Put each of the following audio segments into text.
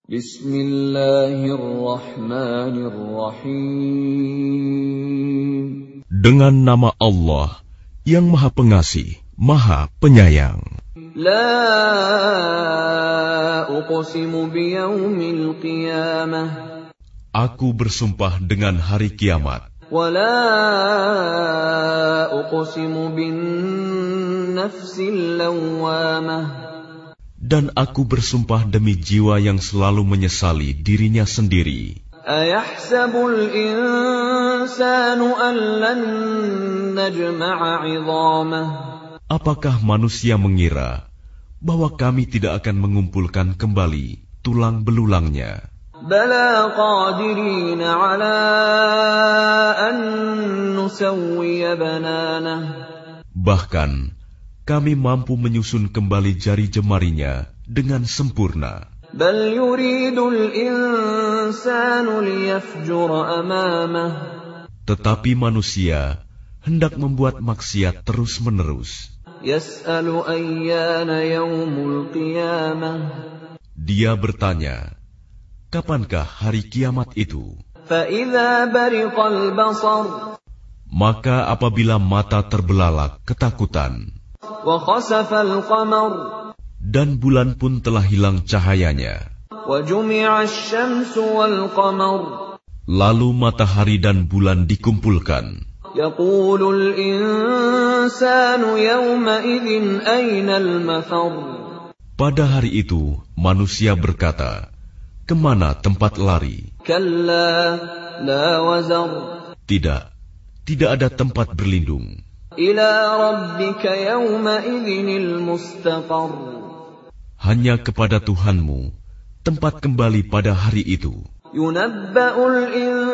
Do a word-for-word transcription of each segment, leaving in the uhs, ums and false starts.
Bismillahirrahmanirrahim. Dengan nama Allah yang Maha Pengasih, Maha Penyayang. La uqsimu biyaumil qiyamah. Aku bersumpah dengan hari kiamat. Wa la uqsimu bin nafsil lawwamah. Dan aku bersumpah demi jiwa yang selalu menyesali dirinya sendiri. Ayahsabul insanu an lan najma'a 'idhamah. Apakah manusia mengira bahwa kami tidak akan mengumpulkan kembali tulang belulangnya? Bala qadirina 'ala an nusawwiya bananah. Bahkan kami mampu menyusun kembali jari jemarinya dengan sempurna. Bal yuridul insanu liyafjura amamah. Tetapi manusia hendak membuat maksiat terus-menerus. Yas'alu ayyana yaumul qiyamah. Dia bertanya, kapankah hari kiamat itu? Fa idza bariqal basar. Maka apabila mata terbelalak ketakutan, Wa khasafal qamar. dan bulan pun telah hilang cahayanya, Wa jumi'ash syamsu wal qamar. lalu matahari dan bulan dikumpulkan, Yaqulul insanu yawma idzin aynal mafar. pada hari itu manusia berkata, kemana tempat lari? Kalla la wazar. Tidak, tidak ada tempat berlindung. Ila rabbika yawma idzinil mustaqar. Hanya kepada Tuhanmu tempat kembali pada hari itu. Yunabba'ul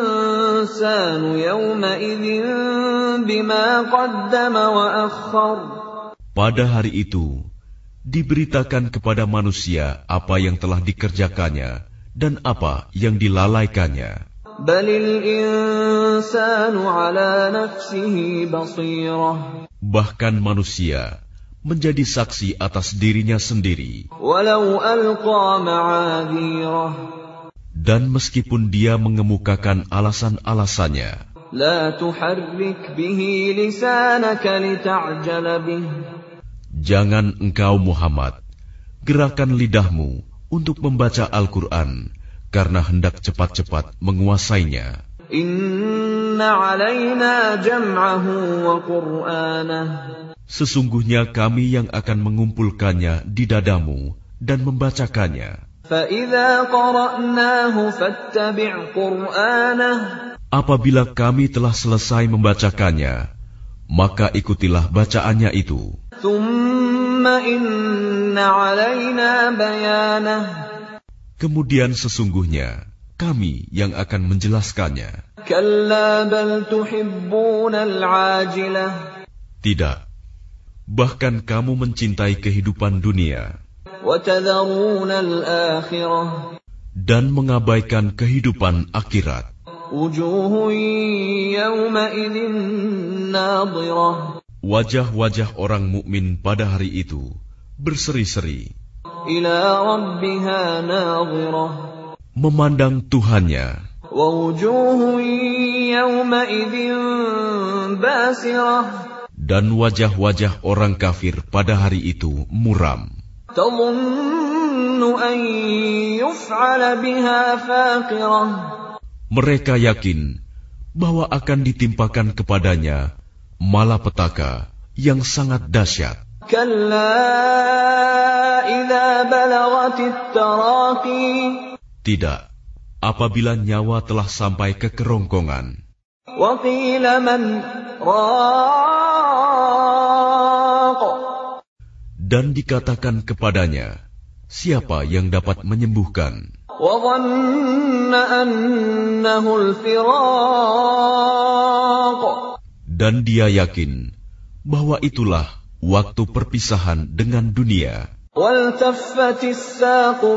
insanu yawma idzin bima qaddama wa akhkhar. Pada hari itu diberitakan kepada manusia apa yang telah dikerjakannya dan apa yang dilalaikannya. Balil insanu ala nafsihi basirah. Bahkan manusia menjadi saksi atas dirinya sendiri. Walau alqa ma'adhirah. Dan meskipun dia mengemukakan alasan-alasannya, La tuharrik bihi lisanaka lita'jala bih. jangan engkau Muhammad gerakan lidahmu untuk membaca Al-Quran karena hendak cepat-cepat menguasainya. Inna alaina jam'ahu wa qur'anah. Sesungguhnya kami yang akan mengumpulkannya di dadamu dan membacakannya. Fa-idza qara'nahu fattabi' qur'anah. Apabila kami telah selesai membacakannya, maka ikutilah bacaannya itu. Thumma inna alaina bayanah. Kemudian sesungguhnya kami yang akan menjelaskannya. Kalla bal tuhibbunal 'ajilah. Tidak, bahkan kamu mencintai kehidupan dunia Wa tadharunal akhirah. dan mengabaikan kehidupan akhirat. Wujuhun yawma idzin nadhirah. Wajah-wajah orang mukmin pada hari itu berseri-seri, Ila rabbiha nadhirah. memandang Tuhannya. Wa wujuhun yawma idzin basirah. Dan wajah-wajah orang kafir pada hari itu muram. Tadhunnu an yuf'ala biha faqirah. Mereka yakin bahwa akan ditimpakan kepadanya malapetaka yang sangat dahsyat. Kalla idza balagatit taraqi. Tidak, apabila nyawa telah sampai ke kerongkongan. Wa qila man raq. Dan dikatakan kepadanya, siapa yang dapat menyembuhkan? Wa dhanna annahu al-firaq. Dan dia yakin bahwa itulah waktu perpisahan dengan dunia. Waltaffatis saqu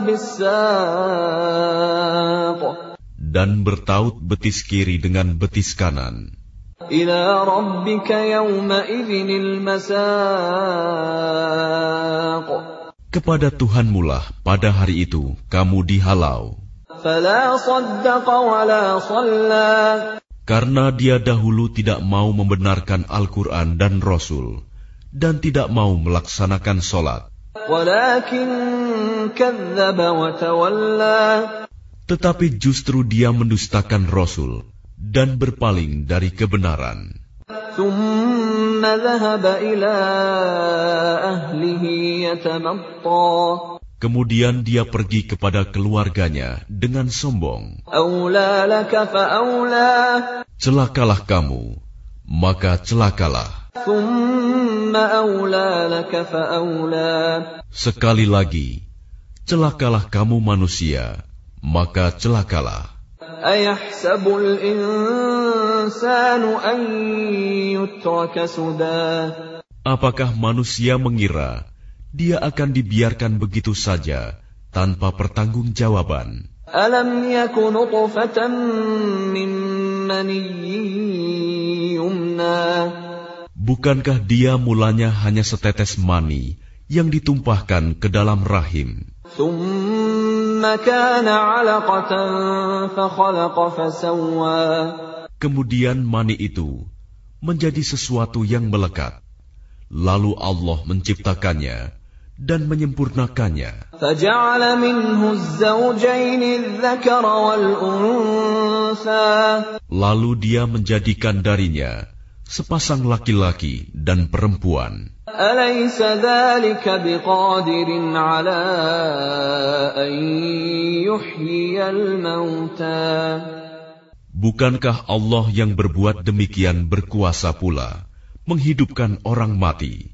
bis-saq. Dan bertaut betis kiri dengan betis kanan. Ila rabbika yawma idzinil masaq. kepada Tuhanmulah pada hari itu kamu dihalau. فلا صدق ولا صلى Karena dia dahulu tidak mau membenarkan Al-Quran dan Rasul, dan tidak mau melaksanakan sholat. ولكن كذب وتولى Tetapi justru dia mendustakan Rasul dan berpaling dari kebenaran. ثم ذهب إلى أهله يتمطى Kemudian dia pergi kepada keluarganya dengan sombong. أولى لك فأولى Celakalah kamu, maka celakalah. ثم أولى لك فأولى Sekali lagi, celakalah kamu manusia, maka celakalah. أيحسب الإنسان أن يترك سدى Apakah manusia mengira dia akan dibiarkan begitu saja tanpa pertanggungjawaban? ألم يك نطفة من مني يمنى Bukankah dia mulanya hanya setetes mani yang ditumpahkan ke dalam rahim? ثم كان علقة فخلق فسوى Kemudian mani itu menjadi sesuatu yang melekat. Lalu Allah menciptakannya dan menyempurnakannya. فجعل منه الزوجين الذكر والأنثى Lalu dia menjadikan darinya sepasang laki-laki dan perempuan. أليس ذلك بقادر على أن يحيي الموتى Bukankah Allah yang berbuat demikian berkuasa pula menghidupkan orang mati?